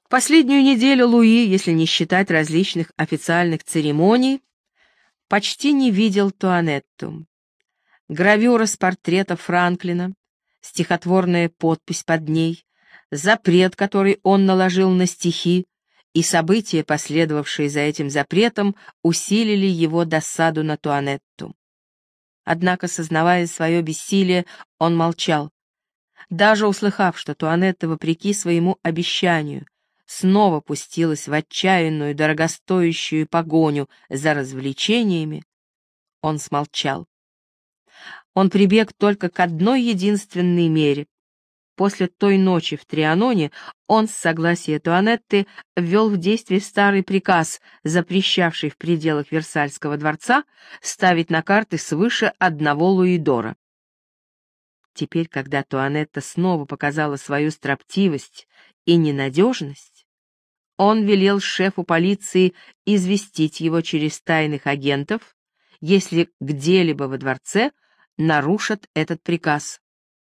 Последнюю неделю Луи, если не считать различных официальных церемоний, почти не видел Туанетту. Гравюра с портрета Франклина, стихотворная подпись под ней, запрет, который он наложил на стихи, и события, последовавшие за этим запретом, усилили его досаду на Туанетту. Однако, сознавая свое бессилие, он молчал. Даже услыхав, что Туанетта, вопреки своему обещанию, снова пустилась в отчаянную, дорогостоящую погоню за развлечениями, он смолчал. Он прибег только к одной единственной мере. После той ночи в Трианоне он с согласия Туанетты ввел в действие старый приказ, запрещавший в пределах Версальского дворца ставить на карты свыше 1 луидора. Теперь, когда Туанетта снова показала свою строптивость и ненадежность, он велел шефу полиции известить его через тайных агентов, если где-либо во дворце нарушат этот приказ.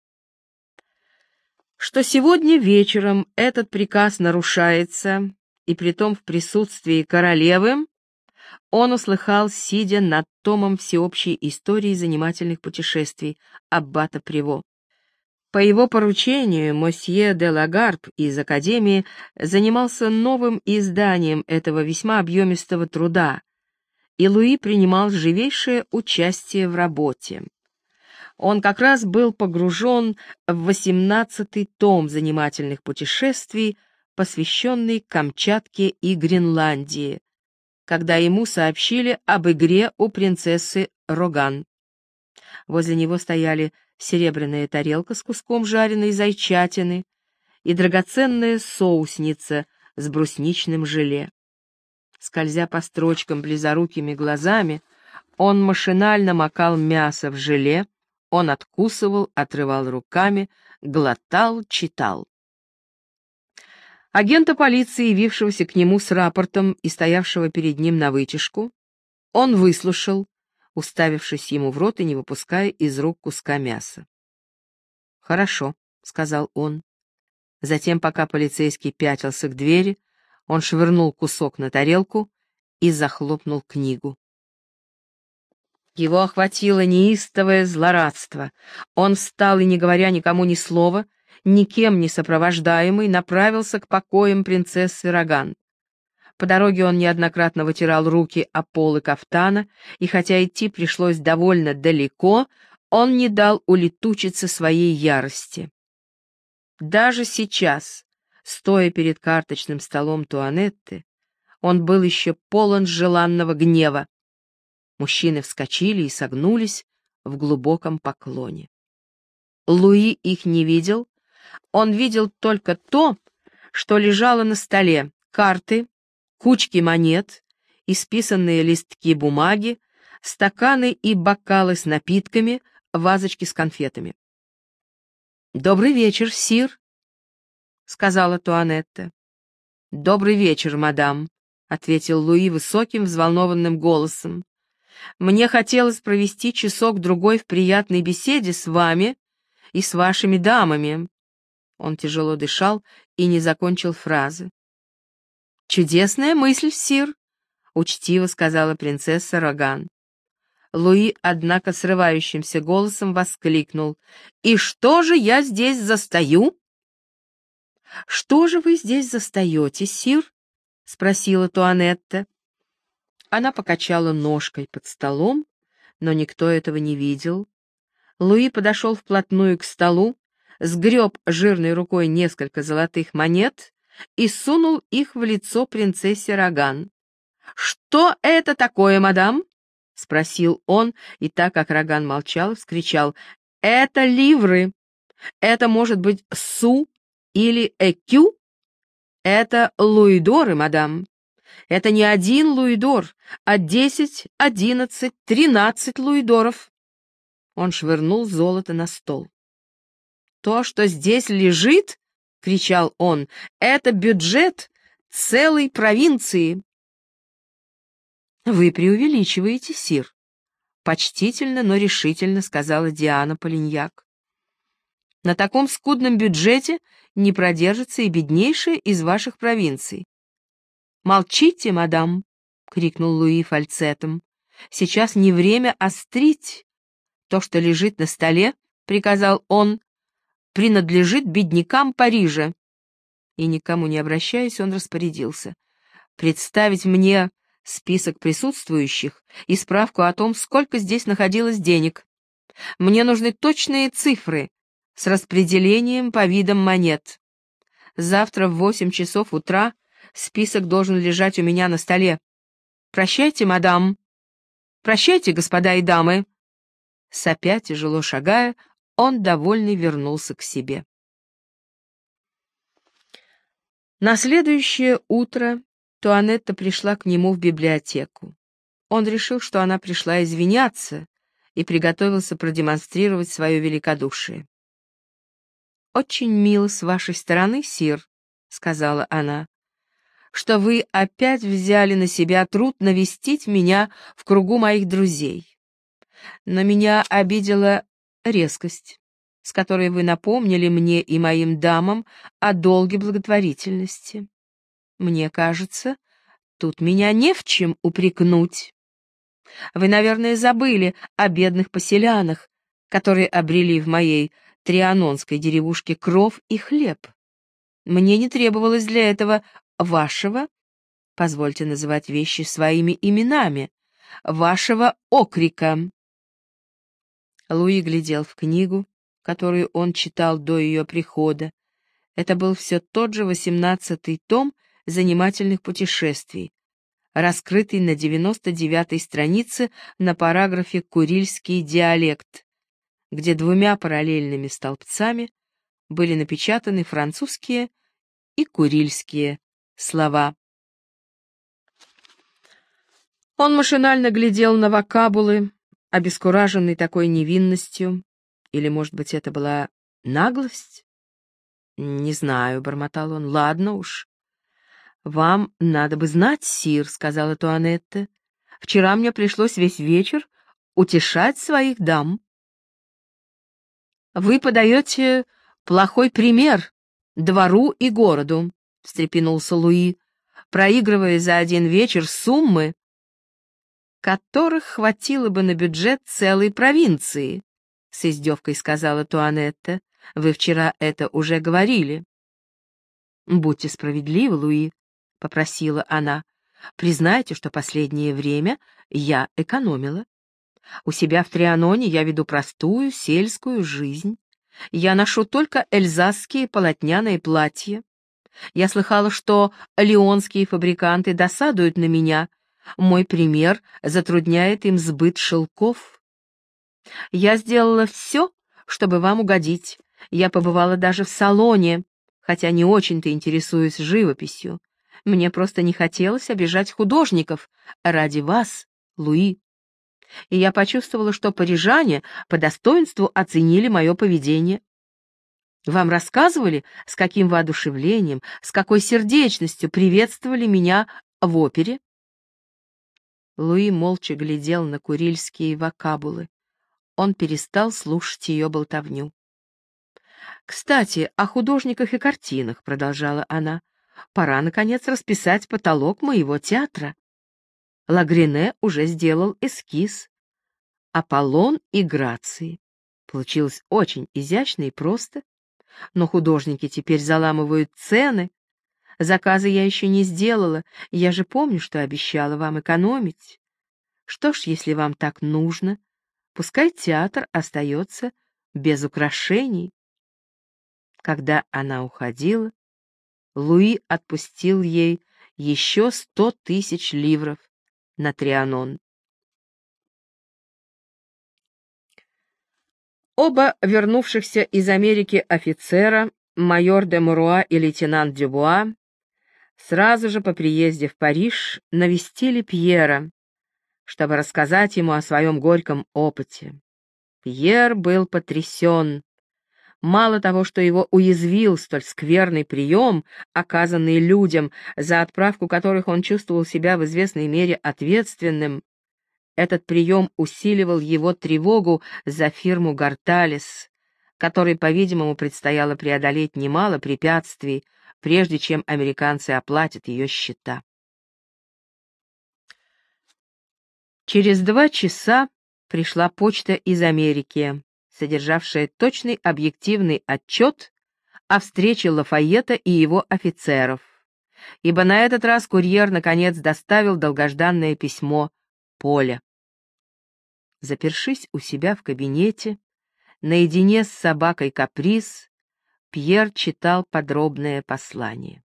Что сегодня вечером этот приказ нарушается, и притом в присутствии королевы, он услыхал, сидя над томом всеобщей истории занимательных путешествий аббата Приво. По его поручению мосье де Лагарб из Академии занимался новым изданием этого весьма объемистого труда, и Луи принимал живейшее участие в работе. Он как раз был погружен в 18-й том занимательных путешествий, посвященный Камчатке и Гренландии, когда ему сообщили об игре у принцессы Роган. Возле него стояли серебряная тарелка с куском жареной зайчатины и драгоценная соусница с брусничным желе. Скользя по строчкам близорукими глазами, он машинально макал мясо в желе, он откусывал, отрывал руками, глотал, читал. Агента полиции, явившегося к нему с рапортом и стоявшего перед ним навытяжку, он выслушал, уставившись ему в рот и не выпуская из рук куска мяса. «Хорошо», — сказал он. Затем, пока полицейский пятился к двери, он швырнул кусок на тарелку и захлопнул книгу. Его охватило неистовое злорадство. Он встал и, не говоря никому ни слова, никем не сопровождаемый, направился к покоям принцессы Роган. По дороге он неоднократно вытирал руки о полы кафтана, и хотя идти пришлось довольно далеко, он не дал улетучиться своей ярости. Даже сейчас, стоя перед карточным столом Туанетты, он был еще полон желанного гнева. Мужчины вскочили и согнулись в глубоком поклоне. Луи их не видел, он видел только то, что лежало на столе: карты, кучки монет, исписанные листки бумаги, стаканы и бокалы с напитками, вазочки с конфетами. «Добрый вечер, сир», — сказала Туанетта. «Добрый вечер, мадам», — ответил Луи высоким взволнованным голосом. «Мне хотелось провести часок-другой в приятной беседе с вами и с вашими дамами». Он тяжело дышал и не закончил фразы. «Чудесная мысль, сир», — учтиво сказала принцесса Роган. Луи, однако, срывающимся голосом воскликнул: «И что же я здесь застаю?» «Что же вы здесь застаете, сир?» — спросила Туанетта. Она покачала ножкой под столом, но никто этого не видел. Луи подошел вплотную к столу, сгреб жирной рукой несколько золотых монет и сунул их в лицо принцессе Роган. «Что это такое, мадам?» — спросил он, и так как Роган молчал, вскричал: «Это ливры! Это может быть су или экю? Это луидоры, мадам! Это не 1 луидор, а 10, 11, 13 луидоров!» Он швырнул золото на стол. «То, что здесь лежит, — кричал он, — это бюджет целой провинции!» «Вы преувеличиваете, сир», — почтительно, но решительно сказала Диана Полиньяк. На таком скудном бюджете не продержится и беднейшая из ваших провинций. «Молчите, мадам!» — крикнул Луи фальцетом. «Сейчас не время острить. То, что лежит на столе, — приказал он, — принадлежит беднякам Парижа». И никому не обращаясь, он распорядился: «Представить мне список присутствующих и справку о том, сколько здесь находилось денег. Мне нужны точные цифры с распределением по видам монет. Завтра в 8 часов утра список должен лежать у меня на столе. Прощайте, мадам. Прощайте, господа и дамы». Сопя, тяжело шагая, он, довольный, вернулся к себе. На следующее утро Туанетта пришла к нему в библиотеку. Он решил, что она пришла извиняться, и приготовился продемонстрировать свое великодушие. «Очень мило с вашей стороны, сир», — сказала она, — «что вы опять взяли на себя труд навестить меня в кругу моих друзей. Но меня обидела резкость, с которой вы напомнили мне и моим дамам о долге благотворительности. Мне кажется, тут меня не в чем упрекнуть. Вы, наверное, забыли о бедных поселянах, которые обрели в моей трианонской деревушке кров и хлеб. Мне не требовалось для этого вашего, позвольте называть вещи своими именами, вашего окрика». Луи глядел в книгу, которую он читал до ее прихода. Это был все тот же 18-й том занимательных путешествий, раскрытый на 99-й странице на параграфе «Курильский диалект», где двумя параллельными столбцами были напечатаны французские и курильские слова. Он машинально глядел на вокабулы, обескураженный такой невинностью, или, может быть, это была наглость? «Не знаю», — бормотал он, — «ладно уж». «Вам надо бы знать, сир», — сказала Туанетта. «Вчера мне пришлось весь вечер утешать своих дам». «Вы подаете плохой пример двору и городу», — встрепенулся Луи, проигрывая за один вечер суммы, которых хватило бы на бюджет целой провинции, — с издевкой сказала Туанетта. «Вы вчера это уже говорили». «Будьте справедливы, Луи», — попросила она. «Признайте, что последнее время я экономила. У себя в Трианоне я веду простую сельскую жизнь. Я ношу только эльзасские полотняные платья. Я слыхала, что лионские фабриканты досадуют на меня. Мой пример затрудняет им сбыт шелков. Я сделала все, чтобы вам угодить. Я побывала даже в салоне, хотя не очень-то интересуюсь живописью. Мне просто не хотелось обижать художников ради вас, Луи. И я почувствовала, что парижане по достоинству оценили мое поведение. Вам рассказывали, с каким воодушевлением, с какой сердечностью приветствовали меня в опере?» Луи молча глядел на курильские вокабулы. Он перестал слушать ее болтовню. «Кстати, о художниках и картинах», — продолжала она. «Пора, наконец, расписать потолок моего театра. Лагрене уже сделал эскиз. Аполлон и Грации. Получилось очень изящно и просто. Но художники теперь заламывают цены. Заказы я еще не сделала, я же помню, что обещала вам экономить. Что ж, если вам так нужно, пускай театр остается без украшений». Когда она уходила, Луи отпустил ей еще 100 000 ливров на Трианон. Оба вернувшихся из Америки офицера, майор де Муруа и лейтенант Дюбуа, сразу же по приезде в Париж навестили Пьера, чтобы рассказать ему о своем горьком опыте. Пьер был потрясен. Мало того, что его уязвил столь скверный прием, оказанный людям, за отправку которых он чувствовал себя в известной мере ответственным, этот прием усиливал его тревогу за фирму Гарталес, которой, по-видимому, предстояло преодолеть немало препятствий, прежде чем американцы оплатят ее счета. Через 2 часа пришла почта из Америки, содержавшая точный объективный отчет о встрече Лафайета и его офицеров, ибо на этот раз курьер наконец доставил долгожданное письмо Поля. Запершись у себя в кабинете, наедине с собакой Каприз, Пьер читал подробное послание.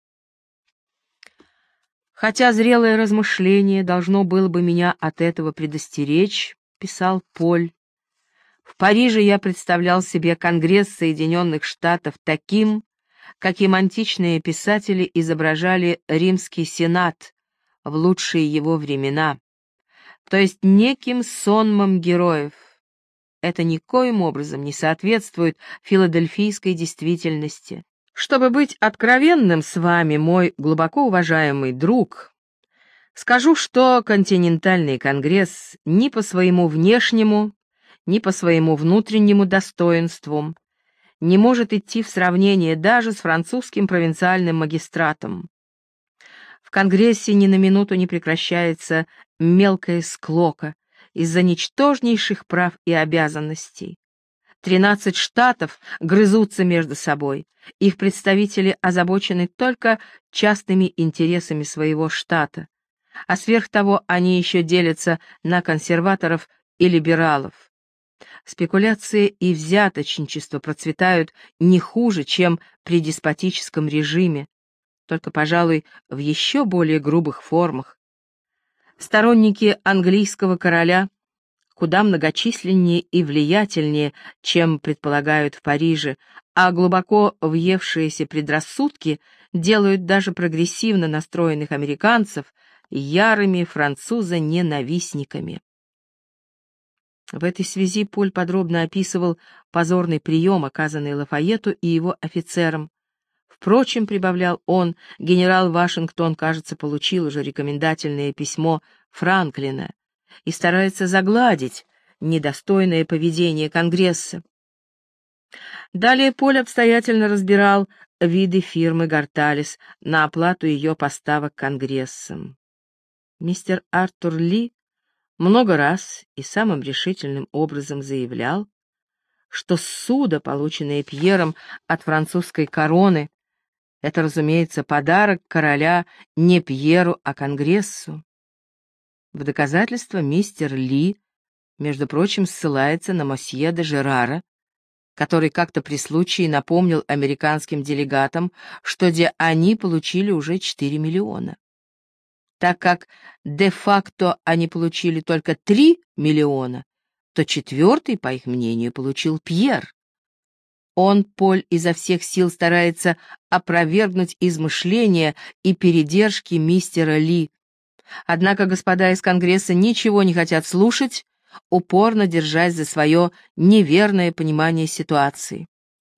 «Хотя зрелое размышление должно было бы меня от этого предостеречь», — писал Поль, «в Париже я представлял себе Конгресс Соединенных Штатов таким, каким античные писатели изображали Римский Сенат в лучшие его времена, то есть неким сонмом героев. Это никоим образом не соответствует филадельфийской действительности. Чтобы быть откровенным с вами, мой глубоко уважаемый друг, скажу, что континентальный конгресс ни по своему внешнему, ни по своему внутреннему достоинству не может идти в сравнение даже с французским провинциальным магистратом. В конгрессе ни на минуту не прекращается мелкая склока из-за ничтожнейших прав и обязанностей. 13 штатов грызутся между собой, их представители озабочены только частными интересами своего штата, а сверх того они еще делятся на консерваторов и либералов. Спекуляция и взяточничество процветают не хуже, чем при деспотическом режиме, только, пожалуй, в еще более грубых формах. Сторонники английского короля куда многочисленнее и влиятельнее, чем предполагают в Париже, а глубоко въевшиеся предрассудки делают даже прогрессивно настроенных американцев ярыми француза-ненавистниками. В этой связи Поль подробно описывал позорный прием, оказанный Лафайету и его офицерам. Впрочем, прибавлял он, генерал Вашингтон, кажется, получил уже рекомендательное письмо Франклина и старается загладить недостойное поведение Конгресса. Далее Поль обстоятельно разбирал виды фирмы Горталес на оплату ее поставок Конгрессом. Мистер Артур Ли много раз и самым решительным образом заявлял, что ссуда, полученная Пьером от французской короны, это, разумеется, подарок короля не Пьеру, а Конгрессу. В доказательство мистер Ли, между прочим, ссылается на мосье де Жерара, который как-то при случае напомнил американским делегатам, что они получили уже 4 миллиона. Так как де-факто они получили только 3 миллиона, то 4-й, по их мнению, получил Пьер. Он, Поль, изо всех сил старается опровергнуть измышления и передержки мистера Ли. Однако господа из Конгресса ничего не хотят слушать, упорно держась за свое неверное понимание ситуации.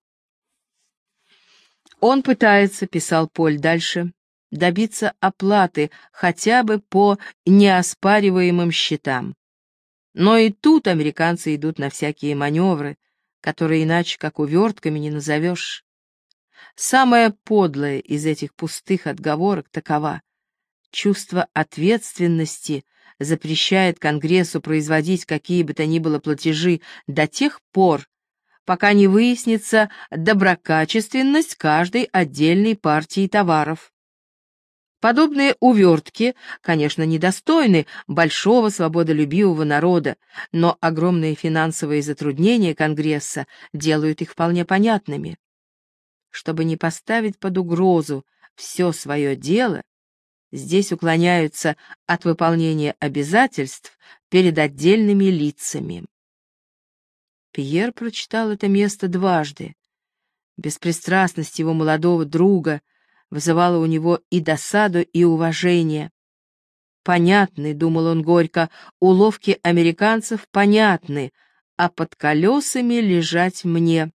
Он пытается, писал Поль дальше, добиться оплаты хотя бы по неоспариваемым счетам. Но и тут американцы идут на всякие маневры, которые иначе как увертками не назовешь. Самое подлое из этих пустых отговорок такова: чувство ответственности запрещает Конгрессу производить какие бы то ни было платежи до тех пор, пока не выяснится доброкачественность каждой отдельной партии товаров. Подобные увертки, конечно, недостойны большого свободолюбивого народа, но огромные финансовые затруднения Конгресса делают их вполне понятными. Чтобы не поставить под угрозу все свое дело, здесь уклоняются от выполнения обязательств перед отдельными лицами. Пьер прочитал это место дважды. Беспристрастность его молодого друга вызывала у него и досаду, и уважение. Понятны, думал он горько, уловки американцев понятны, а под колесами лежать мне.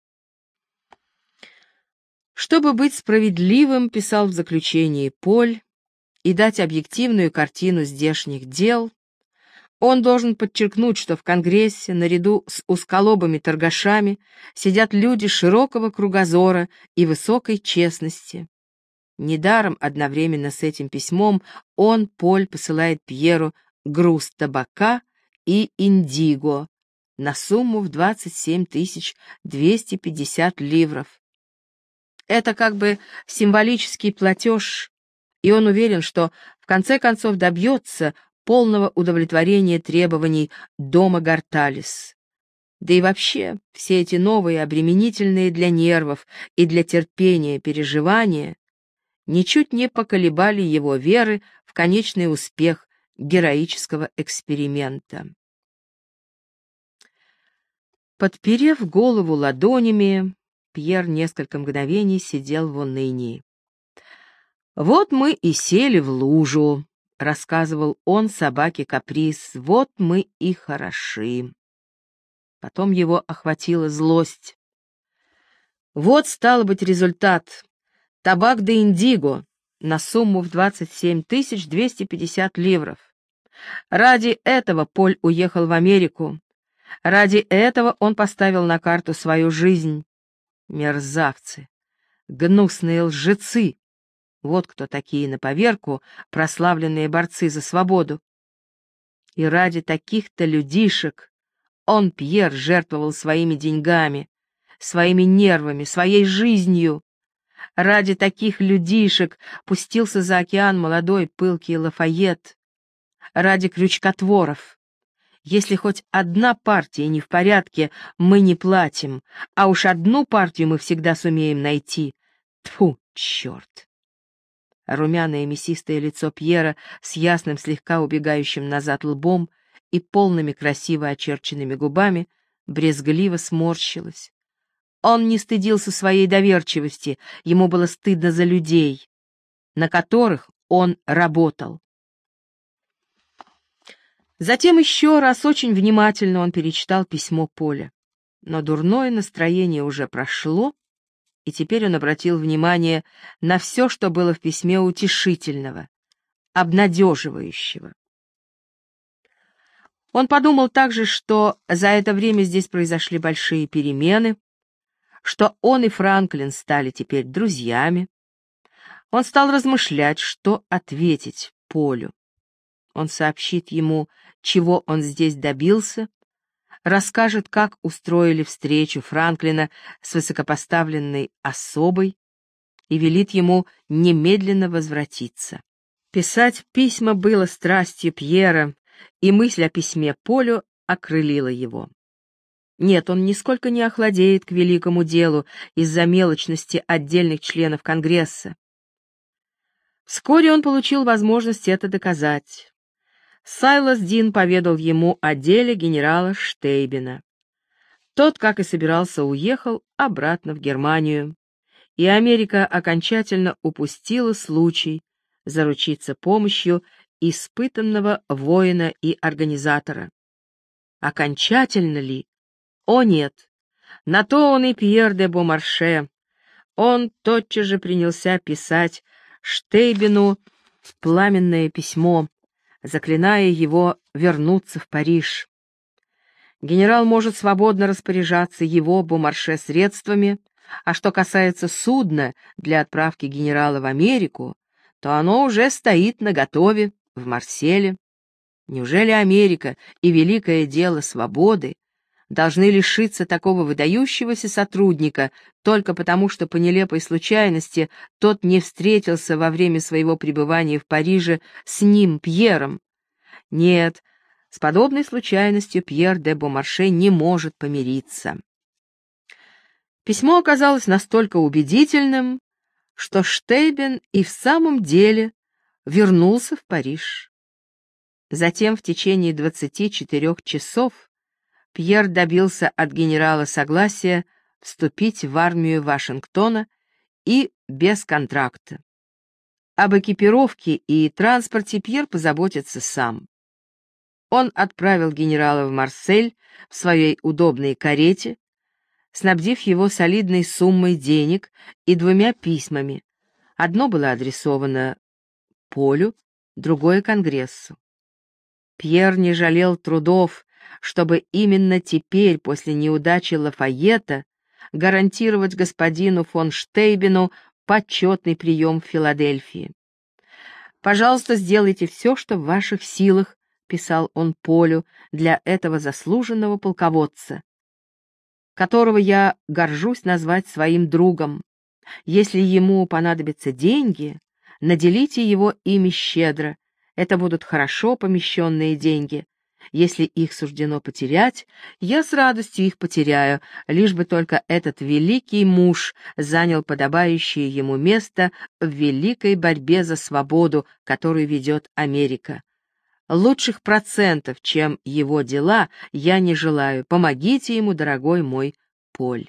Чтобы быть справедливым, писал в заключении Поль, и дать объективную картину здешних дел, Он должен подчеркнуть, что в Конгрессе, наряду с узколобыми торгашами, сидят люди широкого кругозора и высокой честности. Недаром одновременно с этим письмом Поль, посылает Пьеру груз табака и индиго на сумму в 27 250 ливров. Это как бы символический платеж, и он уверен, что в конце концов добьется полного удовлетворения требований дома Гарталис. Да и вообще, все эти новые, обременительные для нервов и для терпения переживания ничуть не поколебали его веры в конечный успех героического эксперимента. Подперев голову ладонями, Пьер несколько мгновений сидел в унынии. «Вот мы и сели в лужу», — рассказывал он собаке Каприз, — «вот мы и хороши». Потом его охватила злость. Вот, стало быть, результат. Табак де индиго на сумму в 27 250 ливров. Ради этого Поль уехал в Америку. Ради этого он поставил на карту свою жизнь. Мерзавцы, гнусные лжецы. Вот кто такие на поверку прославленные борцы за свободу. И ради таких-то людишек Пьер, жертвовал своими деньгами, своими нервами, своей жизнью. Ради таких людишек пустился за океан молодой пылкий Лафайет. Ради крючкотворов. Если хоть одна партия не в порядке, мы не платим, а уж одну партию мы всегда сумеем найти. Тьфу, черт! Румяное мясистое лицо Пьера с ясным, слегка убегающим назад лбом и полными красиво очерченными губами брезгливо сморщилось. Он не стыдился своей доверчивости, ему было стыдно за людей, на которых он работал. Затем еще раз очень внимательно он перечитал письмо Поля. Но дурное настроение уже прошло, и теперь он обратил внимание на все, что было в письме утешительного, обнадеживающего. Он подумал также, что за это время здесь произошли большие перемены, что он и Франклин стали теперь друзьями. Он стал размышлять, что ответить Полю. Он сообщит ему, чего он здесь добился, расскажет, как устроили встречу Франклина с высокопоставленной особой и велит ему немедленно возвратиться. Писать письма было страстью Пьера, и мысль о письме Полю окрылила его. Нет, он нисколько не охладеет к великому делу из-за мелочности отдельных членов Конгресса. Вскоре он получил возможность это доказать. Сайлас Дин поведал ему о деле генерала Штейбена. Тот, как и собирался, уехал обратно в Германию, и Америка окончательно упустила случай заручиться помощью испытанного воина и организатора. Окончательно ли? О нет! На то он и Пьер де Бомарше. Он тотчас же принялся писать Штейбену пламенное письмо, заклиная его вернуться в Париж. Генерал может свободно распоряжаться его, Бомарше, средствами, а что касается судна для отправки генерала в Америку, то оно уже стоит наготове в Марселе. Неужели Америка и великое дело свободы должны лишиться такого выдающегося сотрудника только потому, что по нелепой случайности тот не встретился во время своего пребывания в Париже с ним, Пьером? Нет, с подобной случайностью Пьер де Бомарше не может помириться. Письмо оказалось настолько убедительным, что Штейбен и в самом деле вернулся в Париж. Затем в течение 24 часов Пьер добился от генерала согласия вступить в армию Вашингтона и без контракта. Об экипировке и транспорте Пьер позаботится сам. Он отправил генерала в Марсель в своей удобной карете, снабдив его солидной суммой денег и 2 письмами. Одно было адресовано Полю, другое — Конгрессу. Пьер не жалел трудов, чтобы именно теперь, после неудачи Лафайета, гарантировать господину фон Штейбену почетный прием в Филадельфии. «Пожалуйста, сделайте все, что в ваших силах», — писал он Полю, «для этого заслуженного полководца, которого я горжусь назвать своим другом. Если ему понадобятся деньги, наделите его ими щедро. Это будут хорошо помещенные деньги. Если их суждено потерять, я с радостью их потеряю, лишь бы только этот великий муж занял подобающее ему место в великой борьбе за свободу, которую ведет Америка. Лучших процентов, чем его дела, я не желаю. Помогите ему, дорогой мой Поль».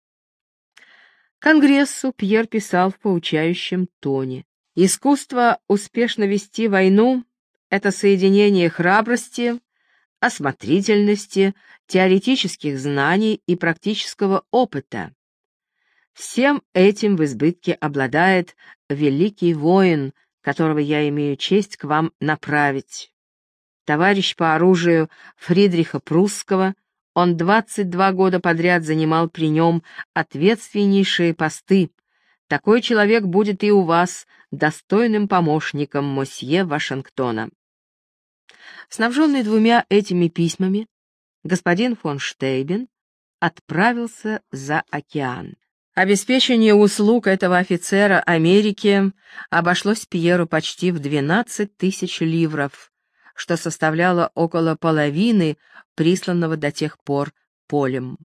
Конгрессу Пьер писал в поучающем тоне: «Искусство успешно вести войну — это соединение храбрости, осмотрительности, теоретических знаний и практического опыта. Всем этим в избытке обладает великий воин, которого я имею честь к вам направить. Товарищ по оружию Фридриха Прусского, он 22 года подряд занимал при нем ответственнейшие посты. Такой человек будет и у вас достойным помощником мосье Вашингтона». Снабженный двумя этими письмами, господин фон Штейбен отправился за океан. Обеспечение услуг этого офицера Америки обошлось Пьеру почти в 12 тысяч ливров, что составляло около половины присланного до тех пор Полем.